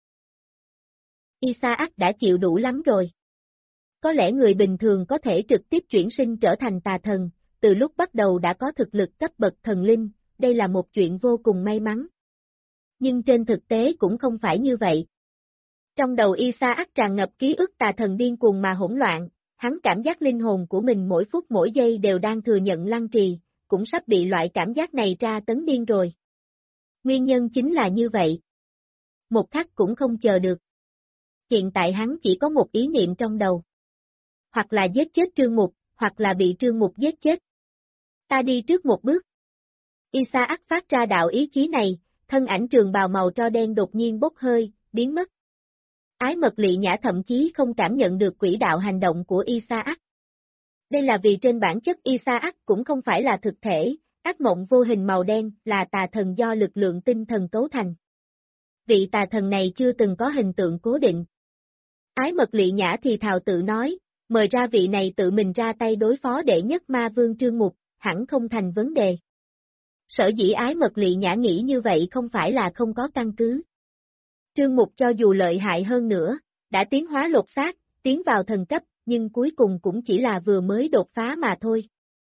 Isaac đã chịu đủ lắm rồi. Có lẽ người bình thường có thể trực tiếp chuyển sinh trở thành tà thần, từ lúc bắt đầu đã có thực lực cấp bậc thần linh, đây là một chuyện vô cùng may mắn. Nhưng trên thực tế cũng không phải như vậy. Trong đầu Isaac tràn ngập ký ức tà thần điên cuồng mà hỗn loạn, hắn cảm giác linh hồn của mình mỗi phút mỗi giây đều đang thừa nhận lăng trì, cũng sắp bị loại cảm giác này tra tấn điên rồi. Nguyên nhân chính là như vậy. Một khắc cũng không chờ được. Hiện tại hắn chỉ có một ý niệm trong đầu. Hoặc là giết chết Trương Mục, hoặc là bị Trương Mục giết chết. Ta đi trước một bước. Isaac phát ra đạo ý chí này, thân ảnh trường bào màu tro đen đột nhiên bốc hơi, biến mất. Ái Mật Lị Nhã thậm chí không cảm nhận được quỹ đạo hành động của Isaac. Đây là vì trên bản chất Isaac cũng không phải là thực thể, ác mộng vô hình màu đen là tà thần do lực lượng tinh thần cấu thành. Vị tà thần này chưa từng có hình tượng cố định. Ái Mật Lị Nhã thì thào tự nói, mời ra vị này tự mình ra tay đối phó đệ nhất ma vương Trương Mục, hẳn không thành vấn đề. Sở dĩ Ái Mật Lị Nhã nghĩ như vậy không phải là không có căn cứ. Trương Mục cho dù lợi hại hơn nữa, đã tiến hóa lột xác, tiến vào thần cấp, nhưng cuối cùng cũng chỉ là vừa mới đột phá mà thôi.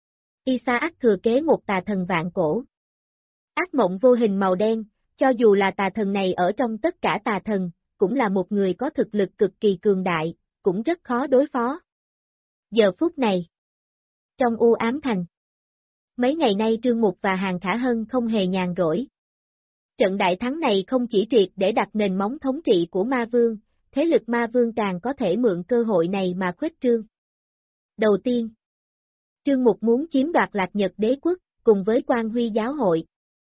Isaac thừa kế một tà thần vạn cổ. Ác mộng vô hình màu đen, cho dù là tà thần này ở trong tất cả tà thần, cũng là một người có thực lực cực kỳ cường đại, cũng rất khó đối phó. Giờ phút này, trong u ám thành, mấy ngày nay Trương Mục và Hàng Khả Hân không hề nhàn rỗi. Trận đại thắng này không chỉ triệt để đặt nền móng thống trị của ma vương, thế lực ma vương càng có thể mượn cơ hội này mà khuếch trương. Đầu tiên, Trương Mục muốn chiếm đoạt Lạc Nhật Đế Quốc, cùng với Quan Huy giáo hội.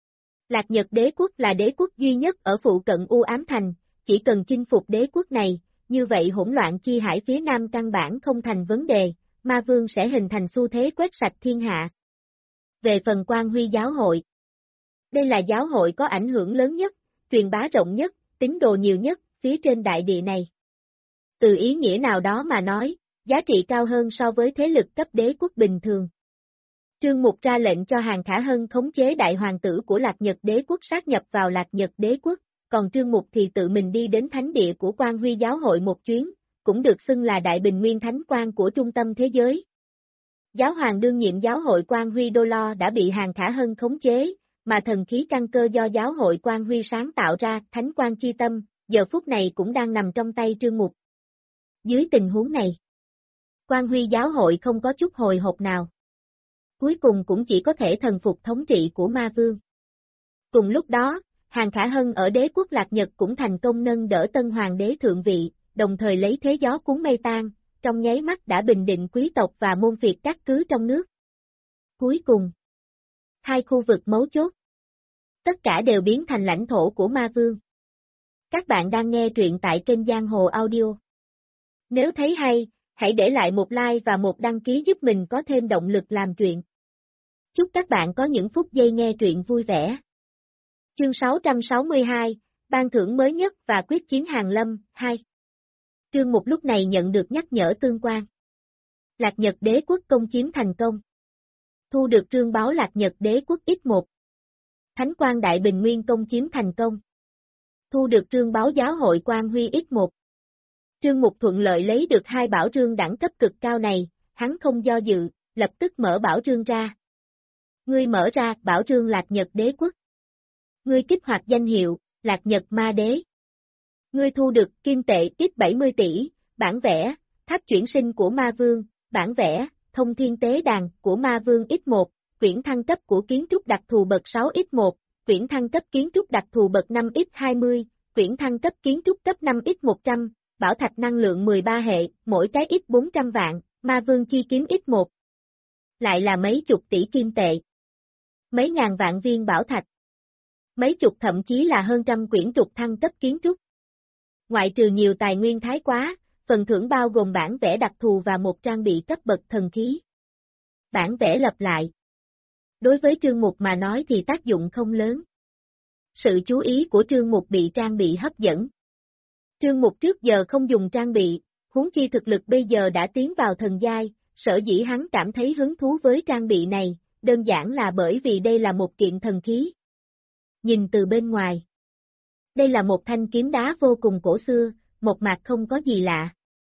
Lạc Nhật Đế Quốc là đế quốc duy nhất ở phụ cận U Ám Thành, chỉ cần chinh phục đế quốc này, như vậy hỗn loạn chi hải phía nam căn bản không thành vấn đề, ma vương sẽ hình thành xu thế quét sạch thiên hạ. Về phần Quan Huy giáo hội, đây là giáo hội có ảnh hưởng lớn nhất, truyền bá rộng nhất, tín đồ nhiều nhất, phía trên đại địa này. Từ ý nghĩa nào đó mà nói, giá trị cao hơn so với thế lực cấp đế quốc bình thường. Trương Mục ra lệnh cho Hàng Khả Hân khống chế đại hoàng tử của Lạc Nhật Đế Quốc sát nhập vào Lạc Nhật Đế Quốc, còn Trương Mục thì tự mình đi đến thánh địa của Quan Huy giáo hội một chuyến, cũng được xưng là Đại Bình Nguyên Thánh Quan của trung tâm thế giới. Giáo hoàng đương nhiệm giáo hội Quan Huy Đô Lo đã bị Hàng Khả Hân khống chế, mà thần khí căn cơ do giáo hội Quan Huy sáng tạo ra, Thánh Quan Chi Tâm, giờ phút này cũng đang nằm trong tay Trương Mục. Dưới tình huống này, Quan Huy giáo hội không có chút hồi hộp nào. Cuối cùng cũng chỉ có thể thần phục thống trị của ma vương. Cùng lúc đó, Hàng Khả Hân ở đế quốc Lạc Nhật cũng thành công nâng đỡ tân hoàng đế thượng vị, đồng thời lấy thế gió cuốn mây tan, trong nháy mắt đã bình định quý tộc và môn phiệt các cứ trong nước. Cuối cùng, hai khu vực mấu chốt, tất cả đều biến thành lãnh thổ của ma vương. Các bạn đang nghe truyện tại kênh Giang Hồ Audio. Nếu thấy hay, hãy để lại một like và một đăng ký giúp mình có thêm động lực làm truyện. Chúc các bạn có những phút giây nghe truyện vui vẻ. Chương 662, ban thưởng mới nhất và quyết chiến Hàng Lâm, 2. Trương Mục lúc này nhận được nhắc nhở tương quan. Lạc Nhật Đế Quốc công chiếm thành công. Thu được trương báo Lạc Nhật Đế Quốc X1. Thánh Quan Đại Bình Nguyên công chiếm thành công. Thu được trương báo giáo hội Quan Huy X1. Trương Mục thuận lợi lấy được hai bảo rương đẳng cấp cực cao này, hắn không do dự, lập tức mở bảo rương ra. Ngươi mở ra bảo rương Lạc Nhật Đế Quốc. Ngươi kích hoạt danh hiệu, Lạc Nhật Ma Đế. Ngươi thu được kim tệ ít 70 tỷ, bản vẽ, tháp chuyển sinh của Ma Vương, bản vẽ, thông thiên tế đàn của Ma Vương X1, quyển thăng cấp của kiến trúc đặc thù bậc 6X1, quyển thăng cấp kiến trúc đặc thù bậc 5X20, quyển thăng cấp kiến trúc cấp 5X100, bảo thạch năng lượng 13 hệ, mỗi cái ít 400 vạn, Ma Vương chi kiếm X1. Lại là mấy chục tỷ kim tệ. Mấy ngàn vạn viên bảo thạch. Mấy chục thậm chí là hơn trăm quyển trục thăng cấp kiến trúc. Ngoại trừ nhiều tài nguyên thái quá, phần thưởng bao gồm bản vẽ đặc thù và một trang bị cấp bậc thần khí. Bản vẽ lặp lại. Đối với Trương Mục mà nói thì tác dụng không lớn. Sự chú ý của Trương Mục bị trang bị hấp dẫn. Trương Mục trước giờ không dùng trang bị, huống chi thực lực bây giờ đã tiến vào thần giai, sở dĩ hắn cảm thấy hứng thú với trang bị này, đơn giản là bởi vì đây là một kiện thần khí. Nhìn từ bên ngoài. Đây là một thanh kiếm đá vô cùng cổ xưa, một mặt không có gì lạ.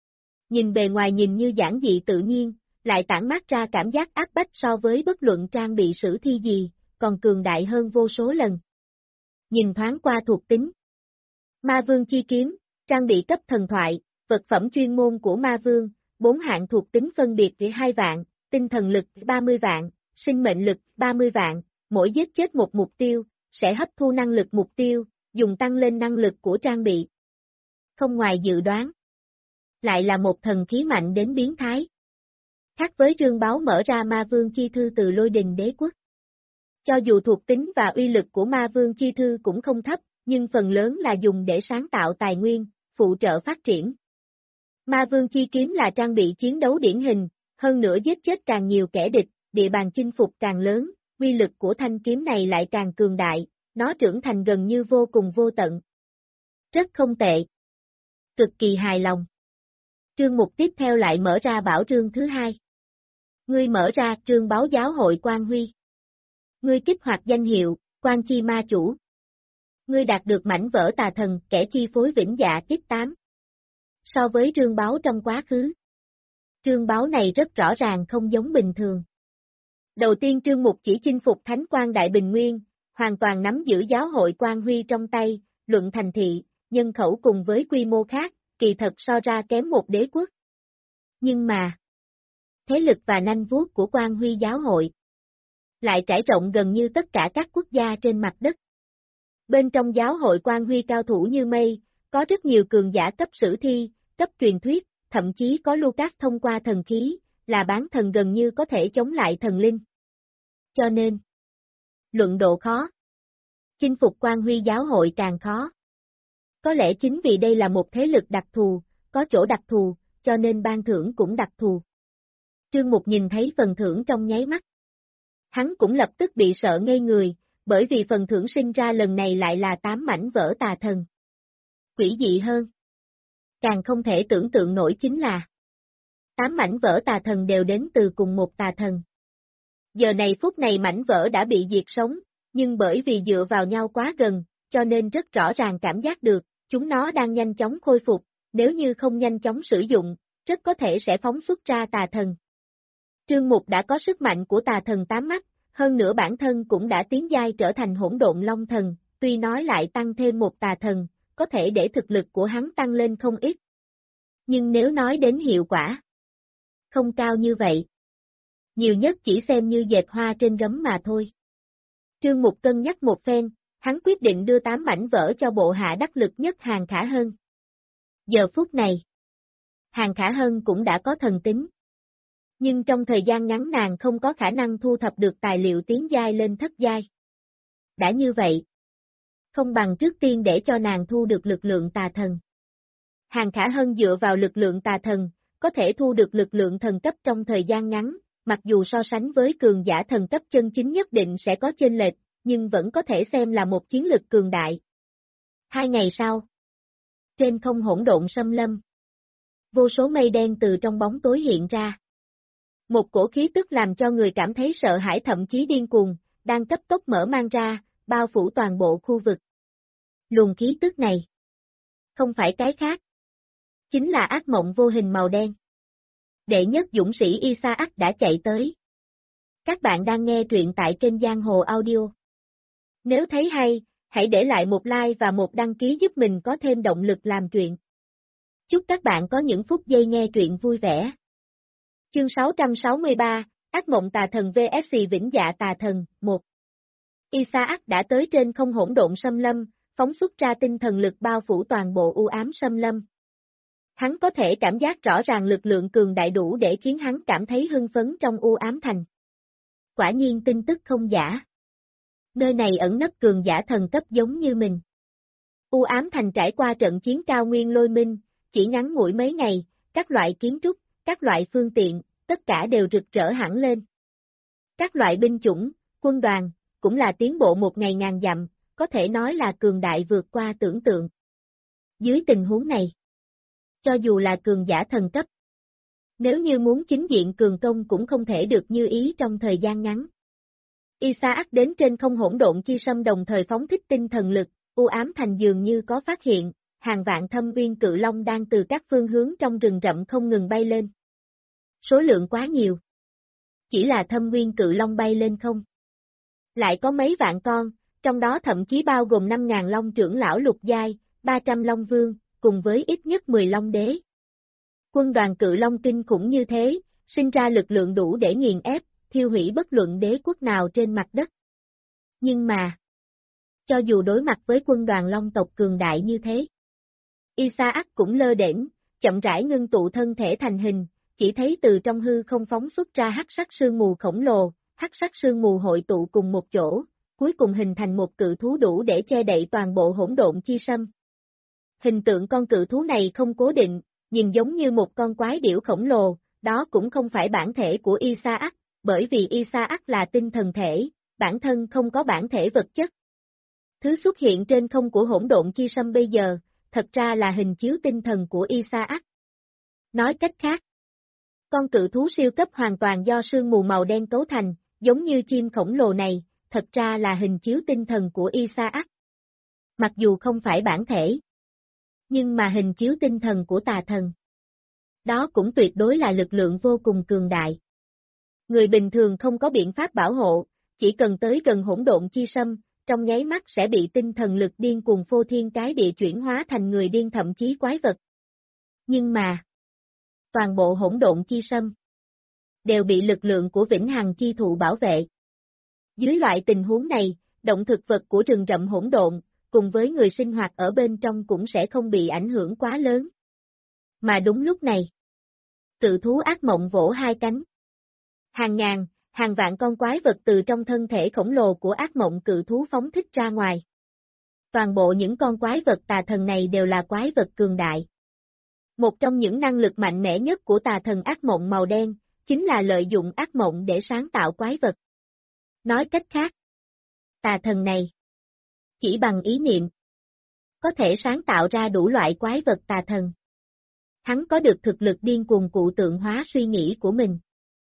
Nhìn bề ngoài nhìn như giản dị tự nhiên, lại tản mát ra cảm giác áp bách so với bất luận trang bị sử thi gì, còn cường đại hơn vô số lần. Nhìn thoáng qua thuộc tính. Ma Vương chi kiếm, trang bị cấp thần thoại, vật phẩm chuyên môn của Ma Vương, 4 hạng thuộc tính phân biệt 2 vạn, tinh thần lực 30 vạn, sinh mệnh lực 30 vạn, mỗi giết chết một mục tiêu, sẽ hấp thu năng lực mục tiêu, dùng tăng lên năng lực của trang bị. Không ngoài dự đoán. Lại là một thần khí mạnh đến biến thái. Khác với Trương Báo mở ra Ma Vương chi thư từ Lôi Đình Đế Quốc. Cho dù thuộc tính và uy lực của Ma Vương chi thư cũng không thấp, nhưng phần lớn là dùng để sáng tạo tài nguyên, phụ trợ phát triển. Ma Vương chi kiếm là trang bị chiến đấu điển hình, hơn nữa giết chết càng nhiều kẻ địch, địa bàn chinh phục càng lớn, uy lực của thanh kiếm này lại càng cường đại, nó trưởng thành gần như vô cùng vô tận. Rất không tệ. Cực kỳ hài lòng. Trương Mục tiếp theo lại mở ra bảo rương thứ hai. Ngươi mở ra trương báo giáo hội Quan Huy. Ngươi kích hoạt danh hiệu, Quan Chi Ma Chủ. Ngươi đạt được mảnh vỡ tà thần, kẻ chi phối vĩnh dạ tiếp 8. So với trương báo trong quá khứ. Trương báo này rất rõ ràng không giống bình thường. Đầu tiên Trương Mục chỉ chinh phục Thánh Quan Đại Bình Nguyên, hoàn toàn nắm giữ giáo hội Quan Huy trong tay, luận thành thị, nhân khẩu cùng với quy mô khác, kỳ thật so ra kém một đế quốc. Nhưng mà, thế lực và nanh vuốt của Quan Huy giáo hội lại trải rộng gần như tất cả các quốc gia trên mặt đất. Bên trong giáo hội Quan Huy cao thủ như mây, có rất nhiều cường giả cấp sử thi, cấp truyền thuyết, thậm chí có Lucas thông qua thần khí, là bán thần gần như có thể chống lại thần linh. Cho nên, luận độ khó, chinh phục Quan Huy giáo hội càng khó. Có lẽ chính vì đây là một thế lực đặc thù, có chỗ đặc thù, cho nên ban thưởng cũng đặc thù. Trương Mục nhìn thấy phần thưởng trong nháy mắt. Hắn cũng lập tức bị sợ ngây người, bởi vì phần thưởng sinh ra lần này lại là 8 mảnh vỡ tà thần. Quỷ dị hơn. Càng không thể tưởng tượng nổi chính là 8 mảnh vỡ tà thần đều đến từ cùng một tà thần. Giờ này phút này mảnh vỡ đã bị diệt sống, nhưng bởi vì dựa vào nhau quá gần, cho nên rất rõ ràng cảm giác được, chúng nó đang nhanh chóng khôi phục, nếu như không nhanh chóng sử dụng, rất có thể sẽ phóng xuất ra tà thần. Trương Mục đã có sức mạnh của tà thần 8 mắt, hơn nữa bản thân cũng đã tiến giai trở thành hỗn độn long thần, tuy nói lại tăng thêm một tà thần, có thể để thực lực của hắn tăng lên không ít. Nhưng nếu nói đến hiệu quả, không cao như vậy. Nhiều nhất chỉ xem như dệt hoa trên gấm mà thôi. Trương Mục cân nhắc một phen, hắn quyết định đưa 8 mảnh vỡ cho bộ hạ đắc lực nhất Hàng Khả Hân. Giờ phút này, Hàng Khả Hân cũng đã có thần tính. Nhưng trong thời gian ngắn nàng không có khả năng thu thập được tài liệu tiến giai lên thất giai. Đã như vậy, không bằng trước tiên để cho nàng thu được lực lượng tà thần. Hàng Khả Hân dựa vào lực lượng tà thần, có thể thu được lực lượng thần cấp trong thời gian ngắn, mặc dù so sánh với cường giả thần cấp chân chính nhất định sẽ có chênh lệch, nhưng vẫn có thể xem là một chiến lực cường đại. 2 ngày sau, trên không hỗn độn xâm lâm, vô số mây đen từ trong bóng tối hiện ra. Một cổ khí tức làm cho người cảm thấy sợ hãi thậm chí điên cuồng, đang cấp tốc mở mang ra, bao phủ toàn bộ khu vực. Luồng khí tức này, không phải cái khác, chính là ác mộng vô hình màu đen. Đệ nhất dũng sĩ Isaac đã chạy tới. Các bạn đang nghe truyện tại kênh Giang Hồ Audio. Nếu thấy hay, hãy để lại một like và một đăng ký giúp mình có thêm động lực làm truyện. Chúc các bạn có những phút giây nghe truyện vui vẻ. Chương 663, Ác mộng tà thần vs Vĩnh dạ tà thần, 1. Isaac đã tới trên không hỗn độn xâm lâm, phóng xuất ra tinh thần lực bao phủ toàn bộ u ám xâm lâm. Hắn có thể cảm giác rõ ràng lực lượng cường đại đủ để khiến hắn cảm thấy hưng phấn trong u ám thành. Quả nhiên tin tức không giả. Nơi này ẩn nấp cường giả thần cấp giống như mình. U ám thành trải qua trận chiến cao nguyên lôi minh, chỉ ngắn ngủi mấy ngày, các loại kiến trúc, các loại phương tiện, tất cả đều rực rỡ hẳn lên. Các loại binh chủng, quân đoàn, cũng là tiến bộ một ngày ngàn dặm, có thể nói là cường đại vượt qua tưởng tượng. Dưới tình huống này, cho dù là cường giả thần cấp, nếu như muốn chính diện cường công cũng không thể được như ý trong thời gian ngắn. Isaac đến trên không hỗn độn chi sâm đồng thời phóng thích tinh thần lực, u ám thành dường như có phát hiện, hàng vạn thâm uyên cự long đang từ các phương hướng trong rừng rậm không ngừng bay lên. Số lượng quá nhiều. Chỉ là thâm uyên cự long bay lên không? Lại có mấy vạn con, trong đó thậm chí bao gồm 5.000 long trưởng lão lục giai, 300 long vương, cùng với ít nhất 10 long đế. Quân đoàn cự long kinh khủng như thế, sinh ra lực lượng đủ để nghiền ép, thiêu hủy bất luận đế quốc nào trên mặt đất. Nhưng mà, cho dù đối mặt với quân đoàn long tộc cường đại như thế, Isaac cũng lơ đễnh, chậm rãi ngưng tụ thân thể thành hình, chỉ thấy từ trong hư không phóng xuất ra hắc sắc sương mù khổng lồ, hắc sắc sương mù hội tụ cùng một chỗ, cuối cùng hình thành một cự thú đủ để che đậy toàn bộ hỗn độn chi sâm. Hình tượng con cự thú này không cố định, nhìn giống như một con quái điểu khổng lồ, đó cũng không phải bản thể của Isaac, bởi vì Isaac là tinh thần thể, bản thân không có bản thể vật chất. Thứ xuất hiện trên không của hỗn độn chi sâm bây giờ, thật ra là hình chiếu tinh thần của Isaac. Nói cách khác, con cự thú siêu cấp hoàn toàn do sương mù màu đen cấu thành, giống như chim khổng lồ này, thật ra là hình chiếu tinh thần của Isaac. Mặc dù không phải bản thể, nhưng mà hình chiếu tinh thần của tà thần. Đó cũng tuyệt đối là lực lượng vô cùng cường đại. Người bình thường không có biện pháp bảo hộ, chỉ cần tới gần hỗn độn chi sâm, trong nháy mắt sẽ bị tinh thần lực điên cuồng phô thiên cái địa chuyển hóa thành người điên thậm chí quái vật. Nhưng mà, toàn bộ hỗn độn chi sâm đều bị lực lượng của vĩnh hằng chi thụ bảo vệ. Dưới loại tình huống này, động thực vật của rừng rậm hỗn độn, cùng với người sinh hoạt ở bên trong cũng sẽ không bị ảnh hưởng quá lớn. Mà đúng lúc này, cự thú ác mộng vỗ hai cánh. Hàng ngàn, hàng vạn con quái vật từ trong thân thể khổng lồ của ác mộng cự thú phóng thích ra ngoài. Toàn bộ những con quái vật tà thần này đều là quái vật cường đại. Một trong những năng lực mạnh mẽ nhất của tà thần ác mộng màu đen, chính là lợi dụng ác mộng để sáng tạo quái vật. Nói cách khác, tà thần này, chỉ bằng ý niệm, có thể sáng tạo ra đủ loại quái vật tà thần. Hắn có được thực lực điên cuồng cụ tượng hóa suy nghĩ của mình.